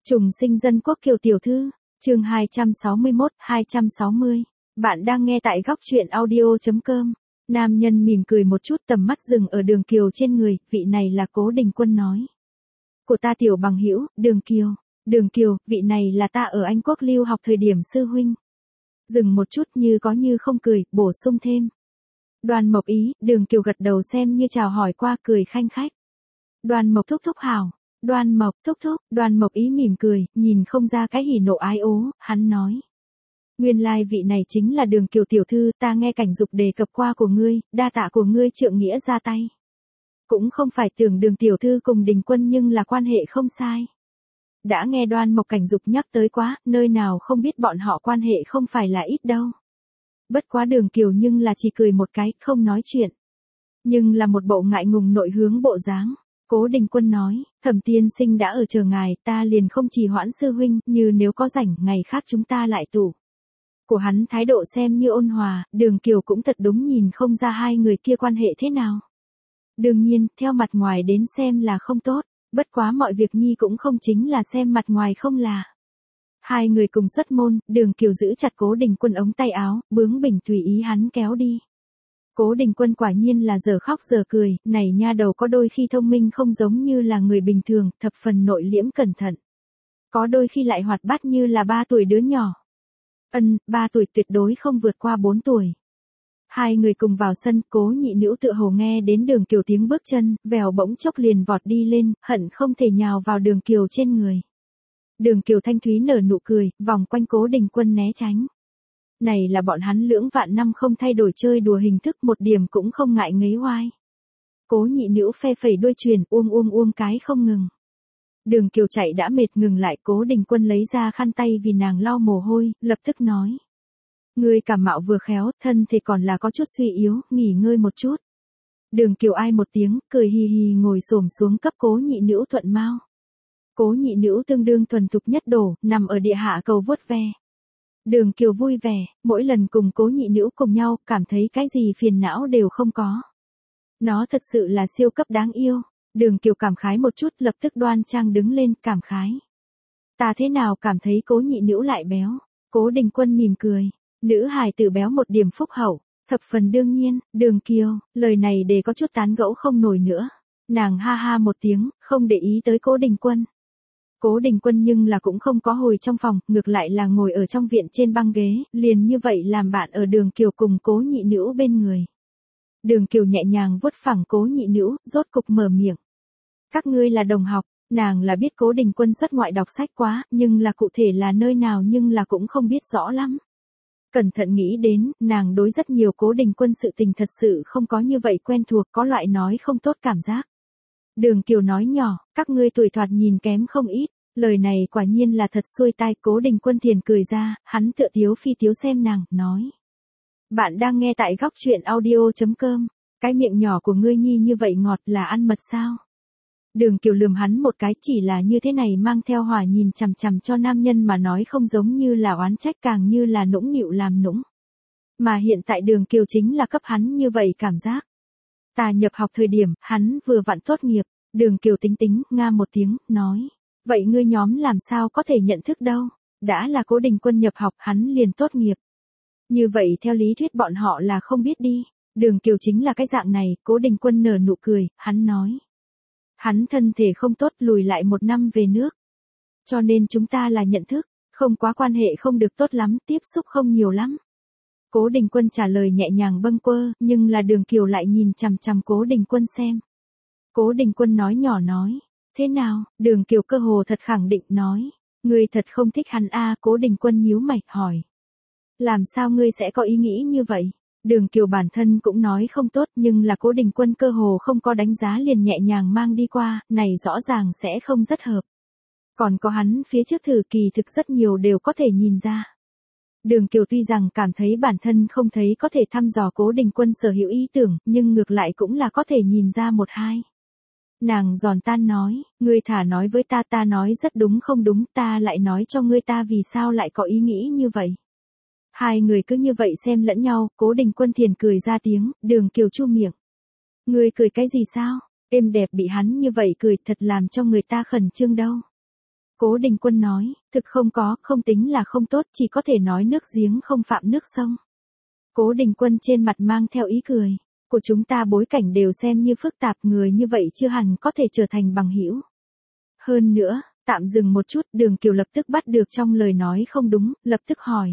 Trùng sinh dân quốc Kiều tiểu thư, chương 260. Bạn đang nghe tại góc truyện audio.com. Nam nhân mỉm cười một chút, tầm mắt dừng ở Đường Kiều trên người, vị này là Cố Đình Quân nói. Của ta tiểu bằng hữu, Đường Kiều. Đường Kiều, vị này là ta ở Anh Quốc lưu học thời điểm sư huynh. Dừng một chút như có như không cười, bổ sung thêm. Đoàn Mộc Ý, Đường Kiều gật đầu xem như chào hỏi qua, cười khanh khách. Đoàn Mộc thúc thúc hảo. Đoàn Mộc thúc thúc, Đoàn Mộc Ý mỉm cười, nhìn không ra cái hỉ nộ ái ố, hắn nói. Nguyên lai vị này chính là Đường Kiều tiểu thư, ta nghe Cảnh Dục đề cập qua của ngươi, đa tạ của ngươi trượng nghĩa ra tay. Cũng không phải tưởng Đường tiểu thư cùng Đình Quân nhưng là quan hệ không sai. Đã nghe Đoan Mộc Cảnh Dục nhắc tới quá, nơi nào không biết bọn họ quan hệ không phải là ít đâu. Bất quá Đường Kiều nhưng là chỉ cười một cái, không nói chuyện. Nhưng là một bộ ngại ngùng nội hướng bộ dáng. Cố Đình Quân nói, Thẩm tiên sinh đã ở chờ ngài, ta liền không trì hoãn sư huynh, như nếu có rảnh, ngày khác chúng ta lại tụ. Của hắn thái độ xem như ôn hòa, Đường Kiều cũng thật đúng nhìn không ra hai người kia quan hệ thế nào. Đương nhiên, theo mặt ngoài đến xem là không tốt, bất quá mọi việc nhi cũng không chính là xem mặt ngoài không là. Hai người cùng xuất môn, Đường Kiều giữ chặt Cố Đình Quân ống tay áo, bướng bỉnh tùy ý hắn kéo đi. Cố Đình Quân quả nhiên là giờ khóc giờ cười, này nha đầu có đôi khi thông minh không giống như là người bình thường, thập phần nội liễm cẩn thận. Có đôi khi lại hoạt bát như là 3 tuổi đứa nhỏ. 3 tuổi tuyệt đối không vượt qua 4 tuổi. Hai người cùng vào sân, Cố nhị nữ tựa hồ nghe đến Đường Kiều tiếng bước chân, vèo bỗng chốc liền vọt đi lên, hận không thể nhào vào Đường Kiều trên người. Đường Kiều thanh thúy nở nụ cười, vòng quanh Cố Đình Quân né tránh. Này là bọn hắn lưỡng vạn năm không thay đổi chơi đùa hình thức, một điểm cũng không ngại ngấy oai. Cố nhị nữ phe phẩy đuôi chuyền, uông cái không ngừng. Đường Kiều chạy đã mệt ngừng lại, Cố Đình Quân lấy ra khăn tay vì nàng lau mồ hôi, lập tức nói. Ngươi cảm mạo vừa khéo, thân thì còn là có chút suy yếu, nghỉ ngơi một chút. Đường Kiều ai một tiếng, cười hì hì ngồi xổm xuống cấp Cố nhị nữ thuận mau. Cố nhị nữ tương đương thuần thục nhất đổ, nằm ở địa hạ cầu vuốt ve. Đường Kiều vui vẻ, mỗi lần cùng Cố nhị nữ cùng nhau, cảm thấy cái gì phiền não đều không có. Nó thật sự là siêu cấp đáng yêu. Đường Kiều cảm khái một chút, lập tức đoan trang đứng lên, cảm khái. Ta thế nào cảm thấy Cố nhị nữ lại béo? Cố Đình Quân mỉm cười. Nữ hài tử béo một điểm phúc hậu, thập phần đương nhiên. Đường Kiều, lời này để có chút tán gẫu không nổi nữa. Nàng ha ha một tiếng, không để ý tới Cố Đình Quân. Cố Đình Quân nhưng là cũng không có hồi trong phòng, ngược lại là ngồi ở trong viện trên băng ghế, liền như vậy làm bạn ở Đường Kiều cùng Cố nhị nữ bên người. Đường Kiều nhẹ nhàng vuốt phẳng Cố nhị nữ, rốt cục mở miệng. Các ngươi là đồng học, nàng là biết Cố Đình Quân xuất ngoại đọc sách quá, nhưng là cụ thể là nơi nào nhưng là cũng không biết rõ lắm. Cẩn thận nghĩ đến, nàng đối rất nhiều Cố Đình Quân sự tình thật sự không có như vậy quen thuộc, có loại nói không tốt cảm giác. Đường Kiều nói nhỏ, các ngươi tuổi thoạt nhìn kém không ít, lời này quả nhiên là thật xuôi tai. Cố Đình Quân thiền cười ra, hắn tựa tiếu phi tiếu xem nàng, nói. Bạn đang nghe tại góc truyện audio.com, cái miệng nhỏ của ngươi nhi như vậy ngọt là ăn mật sao? Đường Kiều lườm hắn một cái, chỉ là như thế này mang theo hỏa nhìn chằm chằm cho nam nhân mà nói không giống như là oán trách, càng như là nũng nịu làm nũng. Mà hiện tại Đường Kiều chính là cấp hắn như vậy cảm giác. Ta nhập học thời điểm, hắn vừa vặn tốt nghiệp. Đường Kiều tính tính, nga một tiếng, nói. Vậy ngươi nhóm làm sao có thể nhận thức đâu? Đã là Cố Đình Quân nhập học, hắn liền tốt nghiệp. Như vậy theo lý thuyết bọn họ là không biết đi. Đường Kiều chính là cái dạng này. Cố Đình Quân nở nụ cười, hắn nói. Hắn thân thể không tốt, lùi lại 1 năm về nước. Cho nên chúng ta là nhận thức, không quá quan hệ, không được tốt lắm, tiếp xúc không nhiều lắm. Cố Đình Quân trả lời nhẹ nhàng bâng quơ, nhưng là Đường Kiều lại nhìn chằm chằm Cố Đình Quân xem. Cố Đình Quân nói nhỏ nói, thế nào? Đường Kiều cơ hồ thật khẳng định nói, ngươi thật không thích hắn a? Cố Đình Quân nhíu mày, hỏi. Làm sao ngươi sẽ có ý nghĩ như vậy? Đường Kiều bản thân cũng nói không tốt, nhưng là Cố Đình Quân cơ hồ không có đánh giá liền nhẹ nhàng mang đi qua, này rõ ràng sẽ không rất hợp. Còn có hắn phía trước thử kỳ thực rất nhiều đều có thể nhìn ra. Đường Kiều tuy rằng cảm thấy bản thân không thấy có thể thăm dò Cố Đình Quân sở hữu ý tưởng, nhưng ngược lại cũng là có thể nhìn ra một hai. Nàng giòn tan nói, ngươi thả nói với ta, ta nói rất đúng không đúng, ta lại nói cho ngươi ta vì sao lại có ý nghĩ như vậy. Hai người cứ như vậy xem lẫn nhau, Cố Đình Quân thiền cười ra tiếng, Đường Kiều chu miệng. Ngươi cười cái gì sao? Êm đẹp bị hắn như vậy cười thật làm cho người ta khẩn trương đâu. Cố Đình Quân nói, thực không có, không tính là không tốt, chỉ có thể nói nước giếng không phạm nước sông. Cố Đình Quân trên mặt mang theo ý cười. Của chúng ta bối cảnh đều xem như phức tạp, người như vậy chưa hẳn có thể trở thành bằng hữu. Hơn nữa, tạm dừng một chút, Đường Kiều lập tức bắt được trong lời nói không đúng, lập tức hỏi.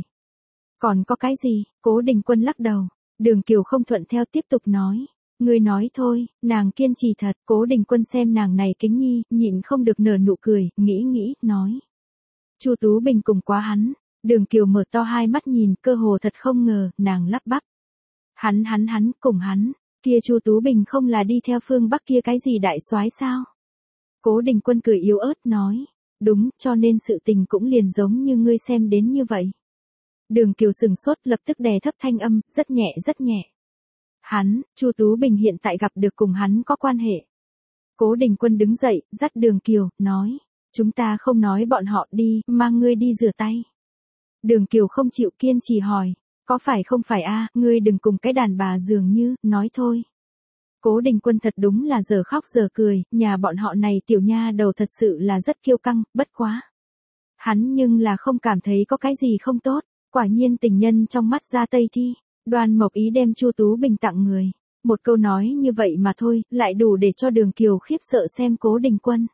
Còn có cái gì? Cố Đình Quân lắc đầu. Đường Kiều không thuận theo tiếp tục nói. Ngươi nói thôi, nàng kiên trì thật. Cố Đình Quân xem nàng này kính nhi, nhịn không được nở nụ cười, nghĩ, nói. Chu Tú Bình cùng quá hắn. Đường Kiều mở to hai mắt nhìn, cơ hồ thật không ngờ, nàng lắp bắp. Hắn, cùng hắn, kia Chu Tú Bình không là đi theo phương Bắc kia cái gì đại soái sao? Cố Đình Quân cười yếu ớt nói, đúng, cho nên sự tình cũng liền giống như ngươi xem đến như vậy. Đường Kiều sừng sốt lập tức đè thấp thanh âm, rất nhẹ. Hắn, Chu Tú Bình hiện tại gặp được cùng hắn có quan hệ. Cố Đình Quân đứng dậy, dắt Đường Kiều, nói, chúng ta không nói bọn họ đi, mang ngươi đi rửa tay. Đường Kiều không chịu kiên trì hỏi. Có phải không phải a, ngươi đừng cùng cái đàn bà dường như, nói thôi. Cố Đình Quân thật đúng là giờ khóc giờ cười, nhà bọn họ này tiểu nha đầu thật sự là rất kiêu căng, bất quá. Hắn nhưng là không cảm thấy có cái gì không tốt, quả nhiên tình nhân trong mắt ra Tây Thi, Đoan Mộc Ý đem Chu Tú Bình tặng người. Một câu nói như vậy mà thôi, lại đủ để cho Đường Kiều khiếp sợ xem Cố Đình Quân.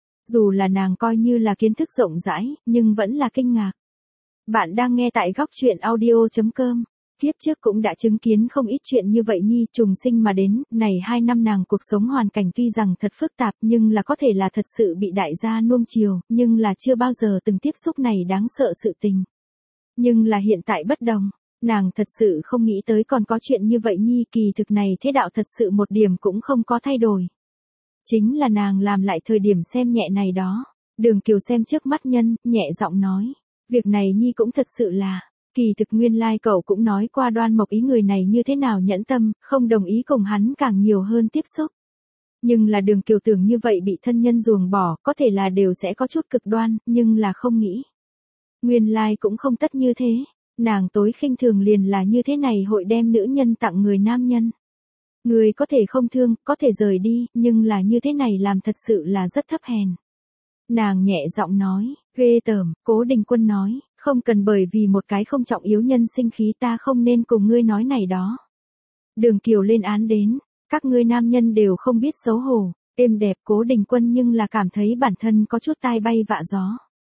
Dù là nàng coi như là kiến thức rộng rãi, nhưng vẫn là kinh ngạc. Bạn đang nghe tại góc truyện audio.com. Kiếp trước cũng đã chứng kiến không ít chuyện như vậy nhi, trùng sinh mà đến, này 2 năm nàng cuộc sống hoàn cảnh tuy rằng thật phức tạp nhưng là có thể là thật sự bị đại gia nuông chiều, nhưng là chưa bao giờ từng tiếp xúc này đáng sợ sự tình. Nhưng là hiện tại bất đồng, nàng thật sự không nghĩ tới còn có chuyện như vậy nhi, kỳ thực này thế đạo thật sự một điểm cũng không có thay đổi. Chính là nàng làm lại thời điểm xem nhẹ này đó. Đường Kiều xem trước mắt nhân, nhẹ giọng nói. Việc này nhi cũng thật sự là, kỳ thực nguyên lai cậu cũng nói qua Đoan Mộc Ý người này như thế nào nhẫn tâm, không đồng ý cùng hắn càng nhiều hơn tiếp xúc. Nhưng là Đường Kiều tưởng như vậy bị thân nhân ruồng bỏ, có thể là đều sẽ có chút cực đoan, nhưng là không nghĩ. Nguyên lai cũng không tất như thế, nàng tối khinh thường liền là như thế này hội đem nữ nhân tặng người nam nhân. Người có thể không thương, có thể rời đi, nhưng là như thế này làm thật sự là rất thấp hèn. Nàng nhẹ giọng nói, ghê tởm. Cố Đình Quân nói, không cần bởi vì một cái không trọng yếu nhân sinh khí, ta không nên cùng ngươi nói này đó. Đường Kiều lên án đến, các ngươi nam nhân đều không biết xấu hổ, êm đẹp. Cố Đình Quân nhưng là cảm thấy bản thân có chút tai bay vạ gió.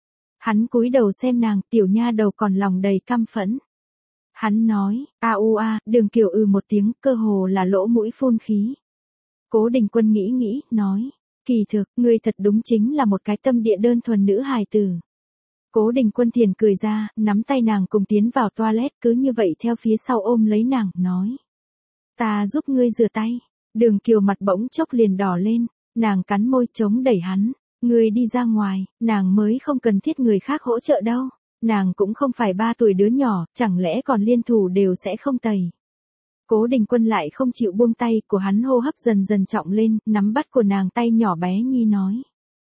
Hắn cúi đầu xem nàng, tiểu nha đầu còn lòng đầy căm phẫn. Hắn nói, Đường Kiều một tiếng, cơ hồ là lỗ mũi phun khí. Cố Đình Quân nghĩ, nói. Kỳ thực, ngươi thật đúng chính là một cái tâm địa đơn thuần nữ hài tử. Cố Đình Quân thiền cười ra, nắm tay nàng cùng tiến vào toilet, cứ như vậy theo phía sau ôm lấy nàng, nói. Ta giúp ngươi rửa tay. Đường Kiều mặt bỗng chốc liền đỏ lên, nàng cắn môi chống đẩy hắn. Ngươi đi ra ngoài, nàng mới không cần thiết người khác hỗ trợ đâu. Nàng cũng không phải 3 tuổi đứa nhỏ, chẳng lẽ còn liên thủ đều sẽ không tẩy. Cố Đình Quân lại không chịu buông tay, của hắn hô hấp dần trọng lên, nắm bắt của nàng tay nhỏ bé nhi nói.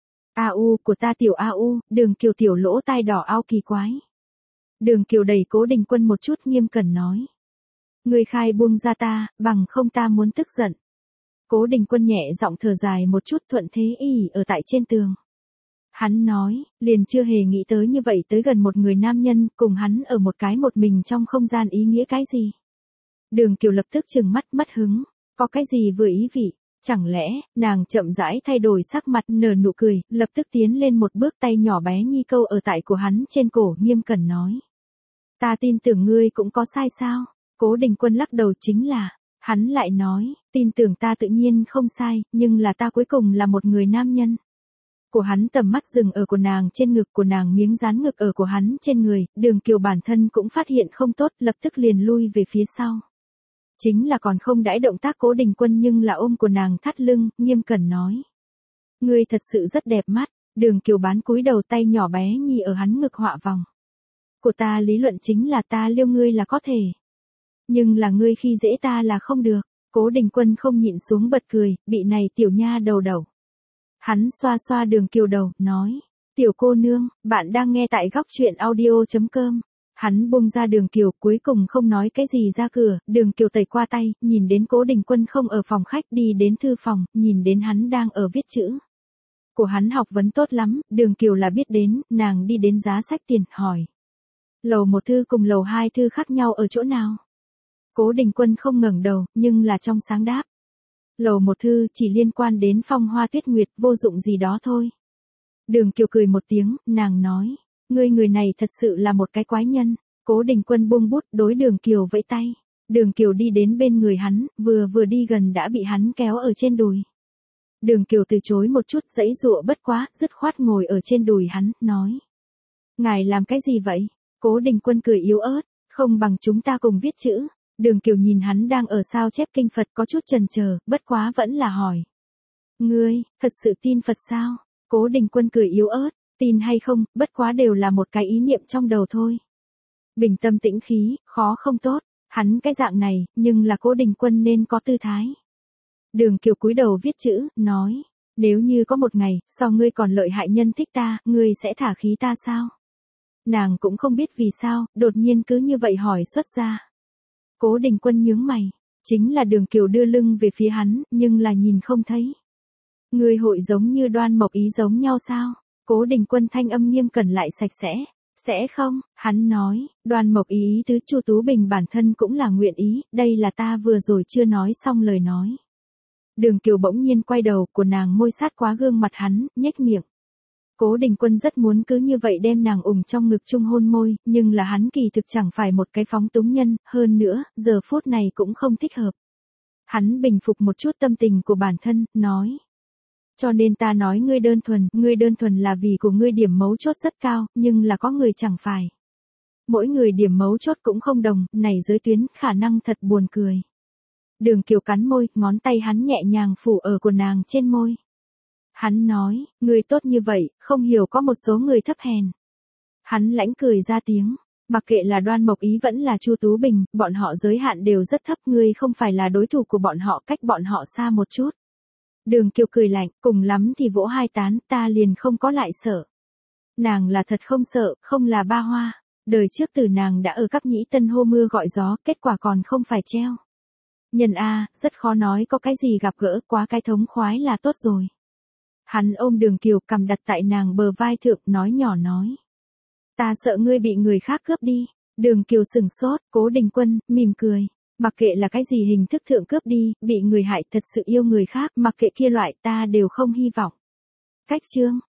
Của ta tiểu Đường Kiều tiểu lỗ tai đỏ ao kỳ quái. Đường Kiều đẩy Cố Đình Quân một chút, nghiêm cẩn nói. Ngươi khai buông ra ta, bằng không ta muốn tức giận. Cố Đình Quân nhẹ giọng thở dài một chút, thuận thế ở tại trên tường. Hắn nói, liền chưa hề nghĩ tới như vậy tới gần một người nam nhân, cùng hắn ở một mình trong không gian ý nghĩa cái gì. Đường Kiều lập tức trừng mắt mất hứng, có cái gì vừa ý vị, chẳng lẽ, nàng chậm rãi thay đổi sắc mặt, nở nụ cười, lập tức tiến lên một bước, tay nhỏ bé nhi câu ở tại của hắn trên cổ, nghiêm cẩn nói. Ta tin tưởng ngươi cũng có sai sao? Cố Đình Quân lắc đầu, chính là, hắn lại nói, tin tưởng ta tự nhiên không sai, nhưng là ta cuối cùng là một người nam nhân. Của hắn tầm mắt dừng ở của nàng trên ngực, của nàng miếng dán ngực ở của hắn trên người, Đường Kiều bản thân cũng phát hiện không tốt, lập tức liền lui về phía sau. Chính là còn không đãi động tác Cố Đình Quân nhưng là ôm của nàng thắt lưng, nghiêm cẩn nói. Ngươi thật sự rất đẹp mắt. Đường Kiều bán cúi đầu, tay nhỏ bé nhi ở hắn ngực họa vòng. Của ta lý luận chính là ta liêu ngươi là có thể. Nhưng là ngươi khi dễ ta là không được. Cố Đình Quân không nhịn xuống bật cười, bị này tiểu nha đầu đầu. Hắn xoa xoa Đường Kiều đầu, nói. Tiểu cô nương, bạn đang nghe tại góc truyện audio.com. Hắn buông ra Đường Kiều, cuối cùng không nói cái gì ra cửa. Đường Kiều tẩy qua tay, nhìn đến Cố Đình Quân không ở phòng khách, đi đến thư phòng, nhìn đến hắn đang ở viết chữ. Của hắn học vấn tốt lắm, Đường Kiều là biết đến, nàng đi đến giá sách tiền, hỏi. Lầu 1 thư cùng lầu 2 thư khác nhau ở chỗ nào? Cố Đình Quân không ngẩng đầu, nhưng là trong sáng đáp. Lầu 1 thư chỉ liên quan đến phong hoa tuyết nguyệt, vô dụng gì đó thôi. Đường Kiều cười một tiếng, nàng nói. Ngươi người này thật sự là một cái quái nhân. Cố Đình Quân buông bút, đối Đường Kiều vẫy tay. Đường Kiều đi đến bên người hắn, vừa đi gần đã bị hắn kéo ở trên đùi. Đường Kiều từ chối một chút, giãy giụa bất quá, dứt khoát ngồi ở trên đùi hắn, nói. Ngài làm cái gì vậy? Cố Đình Quân cười yếu ớt, không bằng chúng ta cùng viết chữ. Đường Kiều nhìn hắn đang ở sao chép kinh Phật có chút chần chờ, bất quá vẫn là hỏi. Ngươi, thật sự tin Phật sao? Cố Đình Quân cười yếu ớt, tin hay không, bất quá đều là một cái ý niệm trong đầu thôi. Bình tâm tĩnh khí, khó không tốt, hắn cái dạng này, nhưng là Cố Đình Quân nên có tư thái. Đường Kiều cúi đầu viết chữ, nói, nếu như có một ngày, so ngươi còn lợi hại nhân thích ta, ngươi sẽ thả khí ta sao? Nàng cũng không biết vì sao, đột nhiên cứ như vậy hỏi xuất ra. Cố Đình Quân nhướng mày, chính là Đường Kiều đưa lưng về phía hắn, nhưng là nhìn không thấy. Ngươi hội giống như Đoan Mộc Ý giống nhau sao? Cố Đình Quân thanh âm nghiêm cẩn lại sạch sẽ. Sẽ không, hắn nói, Đoan Mộc Ý tứ Chu Tú Bình bản thân cũng là nguyện ý, đây là ta vừa rồi chưa nói xong lời nói. Đường Kiều bỗng nhiên quay đầu, của nàng môi sát quá gương mặt hắn, nhếch miệng. Cố Đình Quân rất muốn cứ như vậy đem nàng ủng trong ngực chung hôn môi, nhưng là hắn kỳ thực chẳng phải một cái phóng túng nhân, hơn nữa, giờ phút này cũng không thích hợp. Hắn bình phục một chút tâm tình của bản thân, nói. Cho nên ta nói ngươi đơn thuần là vì của ngươi điểm mấu chốt rất cao, nhưng là có người chẳng phải. Mỗi người điểm mấu chốt cũng không đồng, này giới tuyến, khả năng thật buồn cười. Đường Kiều cắn môi, ngón tay hắn nhẹ nhàng phủ ở của nàng trên môi. Hắn nói, ngươi tốt như vậy, không hiểu có một số người thấp hèn. Hắn lãnh cười ra tiếng, mặc kệ là Đoan Mộc Ý vẫn là Chu Tú Bình, bọn họ giới hạn đều rất thấp, ngươi không phải là đối thủ của bọn họ, cách bọn họ xa một chút. Đường Kiều cười lạnh, cùng lắm thì vỗ hai tán, ta liền không có lại sợ. Nàng là thật không sợ, không là ba hoa. Đời trước từ nàng đã ở Cáp Nhĩ Tân hô mưa gọi gió, kết quả còn không phải treo. Nhân A, rất khó nói có cái gì gặp gỡ, quá cái thống khoái là tốt rồi. Hắn ôm Đường Kiều, cầm đặt tại nàng bờ vai thượng, nói nhỏ nói. Ta sợ ngươi bị người khác cướp đi. Đường Kiều sừng sốt, Cố Đình Quân, mỉm cười. Mặc kệ là cái gì hình thức thượng cướp đi, bị người hại thật sự yêu người khác, mặc kệ kia loại ta đều không hy vọng. Cách chương.